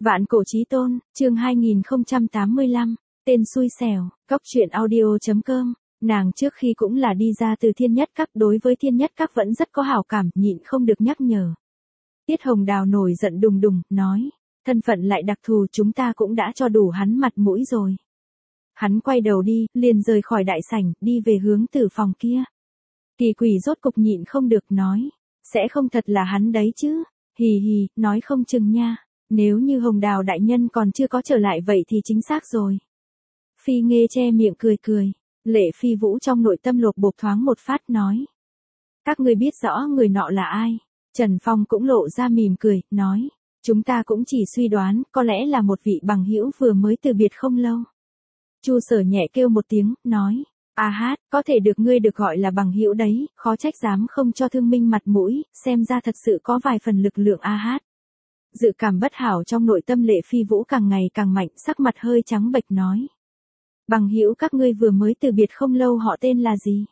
Vạn cổ chí tôn, chương 2085, tên xui xẻo, Cóc truyện audio.com. Nàng trước khi cũng là đi ra từ Thiên Nhất Các, đối với Thiên Nhất Các vẫn rất có hảo cảm, nhịn không được nhắc nhở. Tiết Hồng Đào nổi giận đùng đùng, nói, thân phận lại đặc thù, chúng ta cũng đã cho đủ hắn mặt mũi rồi. Hắn quay đầu đi, liền rời khỏi đại sảnh, đi về hướng tử phòng kia. Kỳ Quỷ rốt cục nhịn không được nói, sẽ không thật là hắn đấy chứ, hì hì, nói không chừng nha, nếu như Hồng Đào đại nhân còn chưa có trở lại vậy thì chính xác rồi. Phi Nghê che miệng cười cười, Lệ Phi Vũ trong nội tâm lột bột thoáng một phát nói. Các ngươi biết rõ người nọ là ai? Trần Phong cũng lộ ra mỉm cười, nói, chúng ta cũng chỉ suy đoán, có lẽ là một vị bằng hữu vừa mới từ biệt không lâu. Chu Sở nhẹ kêu một tiếng, nói, a hát, có thể được ngươi được gọi là bằng hữu đấy, khó trách dám không cho Thương Minh mặt mũi, xem ra thật sự có vài phần lực lượng a hát. Dự cảm bất hảo trong nội tâm Lệ Phi Vũ càng ngày càng mạnh, sắc mặt hơi trắng bệch nói. Bằng hữu các ngươi vừa mới từ biệt không lâu họ tên là gì?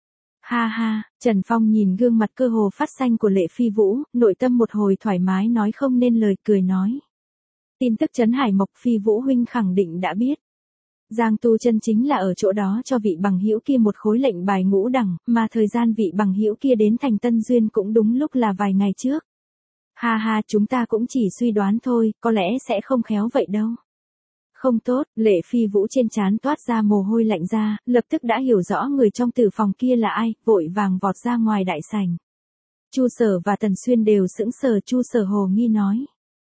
Ha ha, Trần Phong nhìn gương mặt cơ hồ phát xanh của Lệ Phi Vũ, nội tâm một hồi thoải mái nói không nên lời, cười nói. Tin tức Trấn Hải Mộc Phi Vũ huynh khẳng định đã biết. Giang Tu Chân chính là ở chỗ đó cho vị bằng hữu kia một khối lệnh bài ngũ đẳng, mà thời gian vị bằng hữu kia đến thành Tân Duyên cũng đúng lúc là vài ngày trước. Ha ha, chúng ta cũng chỉ suy đoán thôi, có lẽ sẽ không khéo vậy đâu. Không tốt, Lệ Phi Vũ trên trán toát ra mồ hôi lạnh ra, lập tức đã hiểu rõ người trong tử phòng kia là ai, vội vàng vọt ra ngoài đại sảnh. Chu Sở và Tần Xuyên đều sững sờ, Chu Sở hồ nghi nói.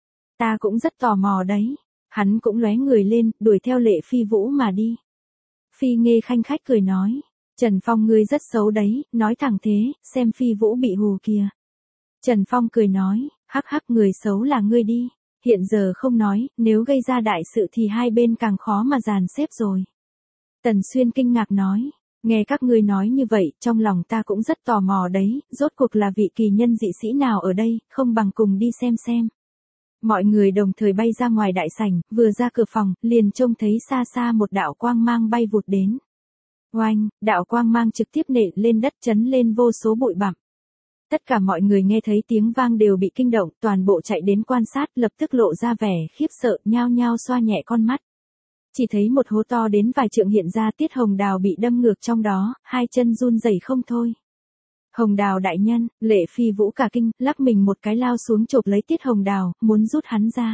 Ta cũng rất tò mò đấy. Hắn cũng lóe người lên, đuổi theo Lệ Phi Vũ mà đi. Phi Nghê khanh khách cười nói. Trần Phong ngươi rất xấu đấy, nói thẳng thế, xem Phi Vũ bị hù kìa. Trần Phong cười nói, hắc hắc, người xấu là ngươi đi. Hiện giờ không nói, nếu gây ra đại sự thì hai bên càng khó mà dàn xếp rồi. Tần Xuyên kinh ngạc nói, nghe các ngươi nói như vậy, trong lòng ta cũng rất tò mò đấy, rốt cuộc là vị kỳ nhân dị sĩ nào ở đây, không bằng cùng đi xem. Mọi người đồng thời bay ra ngoài đại sảnh, vừa ra cửa phòng, liền trông thấy xa xa một đạo quang mang bay vụt đến. Oanh, đạo quang mang trực tiếp nện lên đất, chấn lên vô số bụi bặm. Tất cả mọi người nghe thấy tiếng vang đều bị kinh động, toàn bộ chạy đến quan sát, lập tức lộ ra vẻ khiếp sợ, nhao nhao xoa nhẹ con mắt. Chỉ thấy một hố to đến vài trượng hiện ra, Tiết Hồng Đào bị đâm ngược trong đó, hai chân run rẩy không thôi. Hồng Đào đại nhân, Lệ Phi Vũ cả kinh, lắc mình một cái lao xuống chộp lấy Tiết Hồng Đào, muốn rút hắn ra.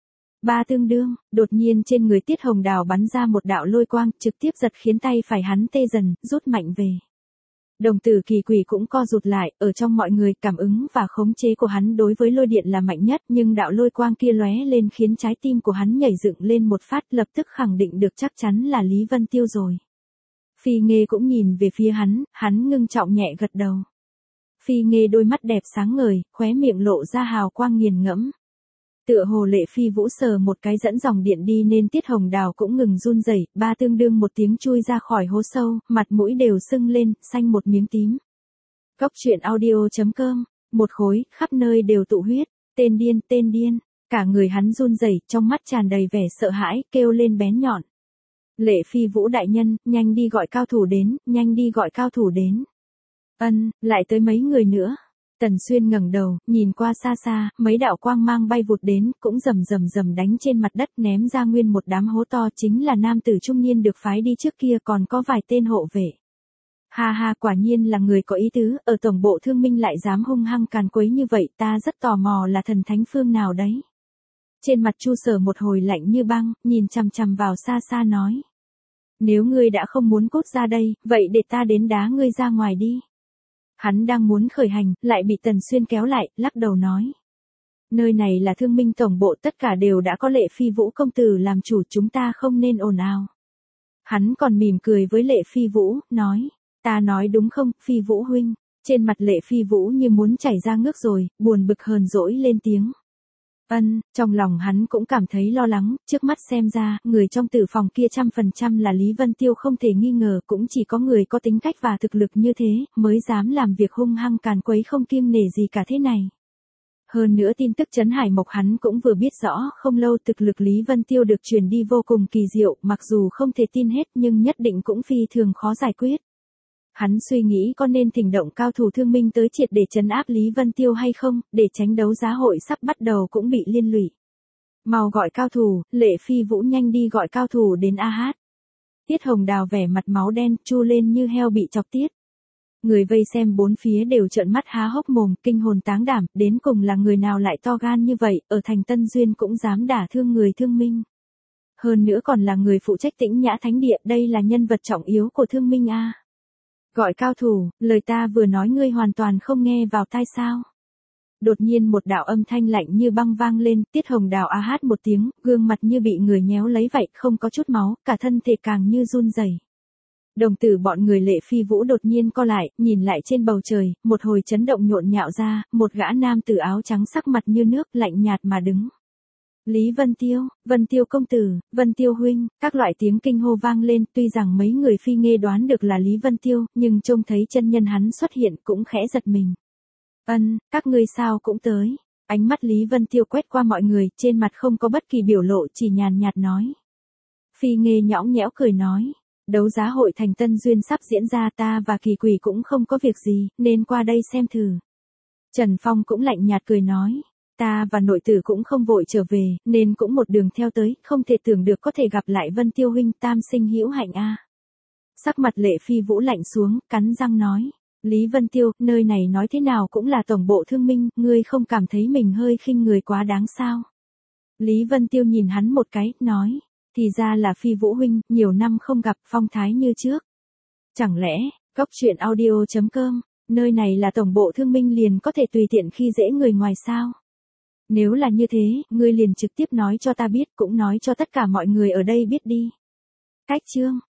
Ba tương đương, đột nhiên trên người Tiết Hồng Đào bắn ra một đạo lôi quang, trực tiếp giật khiến tay phải hắn tê dần, rút mạnh về. Đồng tử Kỳ Quỷ cũng co rụt lại, ở trong mọi người, cảm ứng và khống chế của hắn đối với lôi điện là mạnh nhất, nhưng đạo lôi quang kia lóe lên khiến trái tim của hắn nhảy dựng lên một phát, lập tức khẳng định được chắc chắn là Lý Vân Tiêu rồi. Phi Nghê cũng nhìn về phía hắn ngưng trọng nhẹ gật đầu. Phi Nghê đôi mắt đẹp sáng ngời, khóe miệng lộ ra hào quang nghiền ngẫm. Tựa hồ Lệ Phi Vũ sờ một cái dẫn dòng điện đi nên Tiết Hồng Đào cũng ngừng run rẩy, ba tương đương một tiếng chui ra khỏi hố sâu, mặt mũi đều sưng lên, xanh một miếng tím. Cóc truyện audio.com, một khối, khắp nơi đều tụ huyết, tên điên, cả người hắn run rẩy, trong mắt tràn đầy vẻ sợ hãi, kêu lên bén nhọn. Lệ Phi Vũ đại nhân, nhanh đi gọi cao thủ đến. Lại tới mấy người nữa. Tần Xuyên ngẩng đầu, nhìn qua xa xa, mấy đạo quang mang bay vụt đến, cũng rầm đánh trên mặt đất, ném ra nguyên một đám hố to, chính là nam tử trung niên được phái đi trước kia, còn có vài tên hộ vệ. Ha ha, quả nhiên là người có ý tứ, ở tổng bộ Thương Minh lại dám hung hăng càn quấy như vậy, ta rất tò mò là thần thánh phương nào đấy. Trên mặt Chu Sở một hồi lạnh như băng, nhìn chằm chằm vào xa xa nói. Nếu ngươi đã không muốn cút ra đây, vậy để ta đến đá ngươi ra ngoài đi. Hắn đang muốn khởi hành, lại bị Tần Xuyên kéo lại, lắc đầu nói. Nơi này là Thương Minh tổng bộ, tất cả đều đã có Lệ Phi Vũ công tử làm chủ, chúng ta không nên ồn ào. Hắn còn mỉm cười với Lệ Phi Vũ, nói. Ta nói đúng không, Phi Vũ huynh? Trên mặt Lệ Phi Vũ như muốn chảy ra nước rồi, buồn bực hờn dỗi lên tiếng. Trong lòng hắn cũng cảm thấy lo lắng, trước mắt xem ra, người trong tử phòng kia 100% là Lý Vân Tiêu không thể nghi ngờ, cũng chỉ có người có tính cách và thực lực như thế, mới dám làm việc hung hăng càn quấy không kiêng nể gì cả thế này. Hơn nữa tin tức Trấn Hải Mộc hắn cũng vừa biết rõ, không lâu thực lực Lý Vân Tiêu được truyền đi vô cùng kỳ diệu, mặc dù không thể tin hết nhưng nhất định cũng phi thường khó giải quyết. Hắn suy nghĩ có nên thỉnh động cao thủ Thương Minh tới triệt để trấn áp Lý Vân Tiêu hay không, để tránh đấu giá hội sắp bắt đầu cũng bị liên lụy. Mau gọi cao thủ, Lệ Phi Vũ nhanh đi gọi cao thủ đến a hát. Tiết Hồng Đào vẻ mặt máu đen, chu lên như heo bị chọc tiết. Người vây xem bốn phía đều trợn mắt há hốc mồm, kinh hồn táng đảm, đến cùng là người nào lại to gan như vậy, ở thành Tân Duyên cũng dám đả thương người Thương Minh. Hơn nữa còn là người phụ trách Tĩnh Nhã Thánh Địa, đây là nhân vật trọng yếu của Thương Minh a. Gọi cao thủ, lời ta vừa nói ngươi hoàn toàn không nghe vào tai sao? Đột nhiên một đạo âm thanh lạnh như băng vang lên, Tiết Hồng Đào a hát một tiếng, gương mặt như bị người nhéo lấy vậy, không có chút máu, cả thân thể càng như run rẩy. Đồng tử bọn người Lệ Phi Vũ đột nhiên co lại, nhìn lại trên bầu trời, một hồi chấn động nhộn nhạo ra, một gã nam tử áo trắng sắc mặt như nước, lạnh nhạt mà đứng. Lý Vân Tiêu công tử, Vân Tiêu huynh, các loại tiếng kinh hô vang lên, tuy rằng mấy người phi nghê đoán được là Lý Vân Tiêu, nhưng trông thấy chân nhân hắn xuất hiện cũng khẽ giật mình. Các ngươi sao cũng tới. Ánh mắt Lý Vân Tiêu quét qua mọi người, trên mặt không có bất kỳ biểu lộ, chỉ nhàn nhạt nói. Phi nghê nhõng nhẽo cười nói. Đấu giá hội thành Tân Duyên sắp diễn ra, ta và Kỳ Quỷ cũng không có việc gì, nên qua đây xem thử. Trần Phong cũng lạnh nhạt cười nói. Ta và nội tử cũng không vội trở về, nên cũng một đường theo tới, không thể tưởng được có thể gặp lại Vân Tiêu huynh, tam sinh hữu hạnh a. Sắc mặt Lệ Phi Vũ lạnh xuống, cắn răng nói. Lý Vân Tiêu, nơi này nói thế nào cũng là tổng bộ Thương Minh, ngươi không cảm thấy mình hơi khinh người quá đáng sao? Lý Vân Tiêu nhìn hắn một cái, nói. Thì ra là Phi Vũ huynh, nhiều năm không gặp, phong thái như trước. Chẳng lẽ, Cốc Truyện Audio.com, nơi này là tổng bộ Thương Minh liền có thể tùy tiện khi dễ người ngoài sao? Nếu là như thế, ngươi liền trực tiếp nói cho ta biết, cũng nói cho tất cả mọi người ở đây biết đi. Cách chương